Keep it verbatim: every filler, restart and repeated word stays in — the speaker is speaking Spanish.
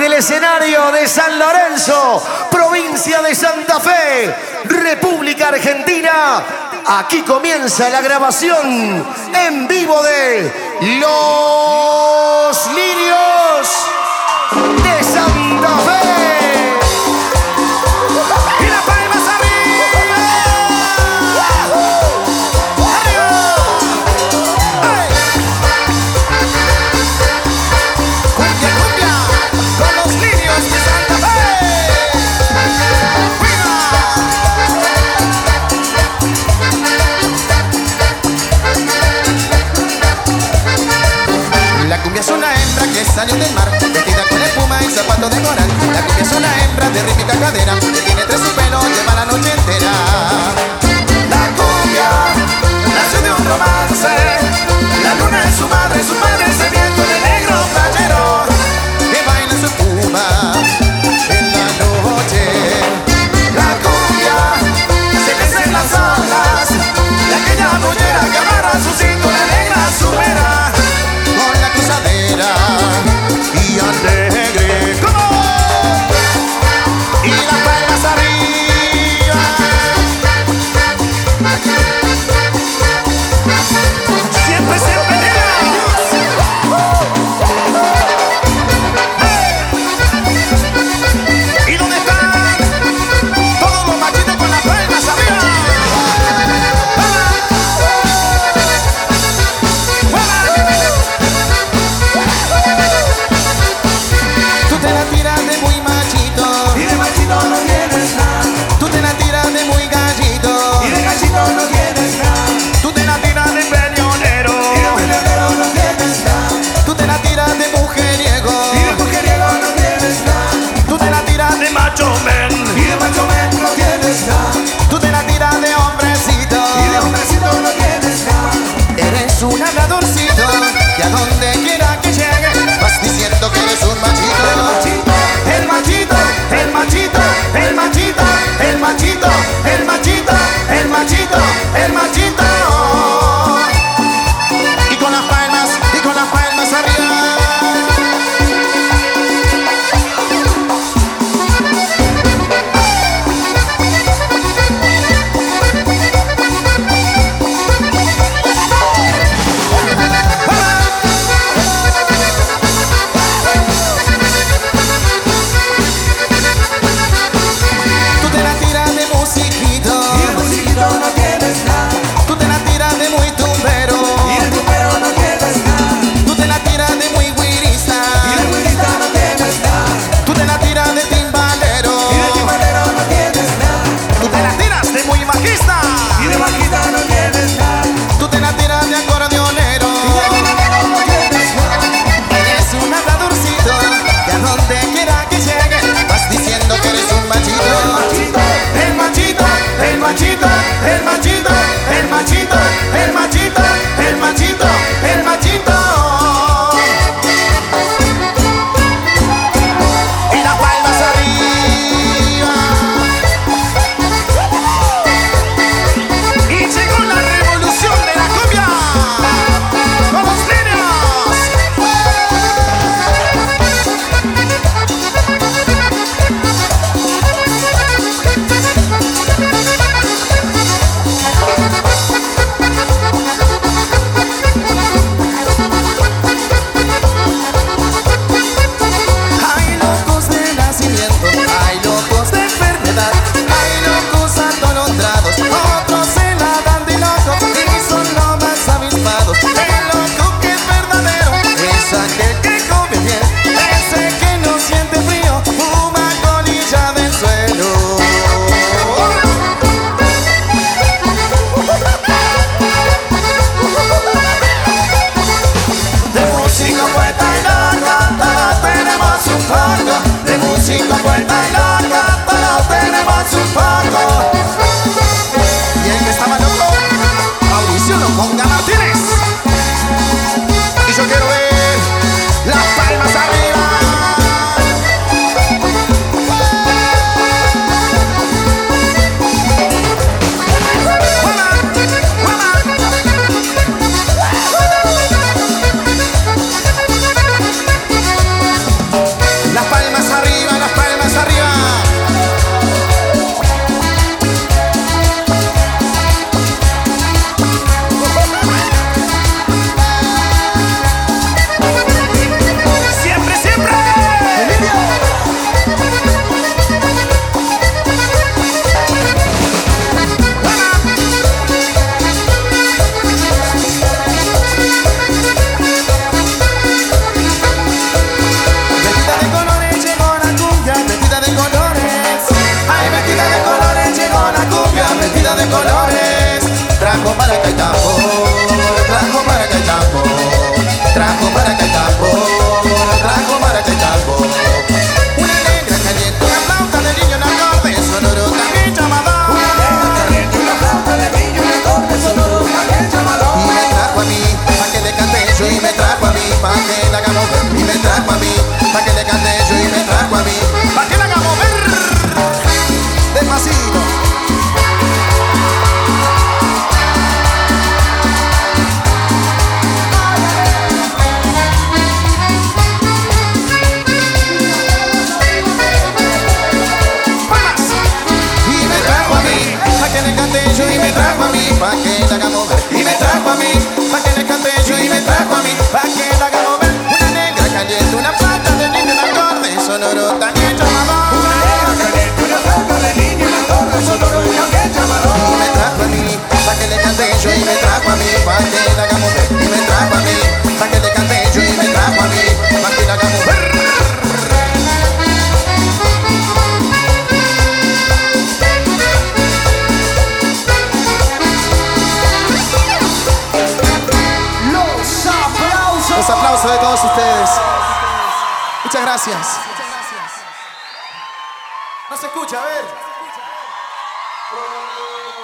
desde el escenario de San Lorenzo, provincia de Santa Fe, República Argentina. Aquí comienza la grabación en vivo de Los Lirios de Santa Fe. Y las palmas arriba. ¡Arriba! ¡Hey! Cumbia, cumbia, con Los Lirios de Santa Fe. La cumbia es una hembra que salió del mar, vestida con espuma y zapatos colores. Trajo para acá el tambor, trajo para acá el tambor, trajo para acá el tambor, trajo para acá el tambor. Una negra caliente, una flauta de niño, un acorde sonoro también llamador. Una negra caliente, una flauta de niño, un acorde sonoro también llamador. Y me trajo a mí, pa' que le cante yo, y me trajo a mí, pa' que la hagamos ver. Y me trajo a mí, pa' que le cante yo, y me trajo a mí, pa' que la hagamos ver. Despacito. Yo y me trajo a mí, pa' que la hagamos ver. Y me trajo a mí, pa' que le cante yo y me trajo a mí, pa' que la hagamos ver. Una negra caliente, una flauta de niño, un acorde sonoro también llamador. Una negra caliente, una flauta de niño, un acorde sonoro también llamador. Y me trajo a mí, pa' que le cante yo y me trajo a mí, pa' que la hagamos ver. Y me trajo a mí, pa' que le cante yo y me trajo a mí, pa' que la hagamos ver. Los aplausos de todos ustedes. Muchas gracias. No se escucha, a ver.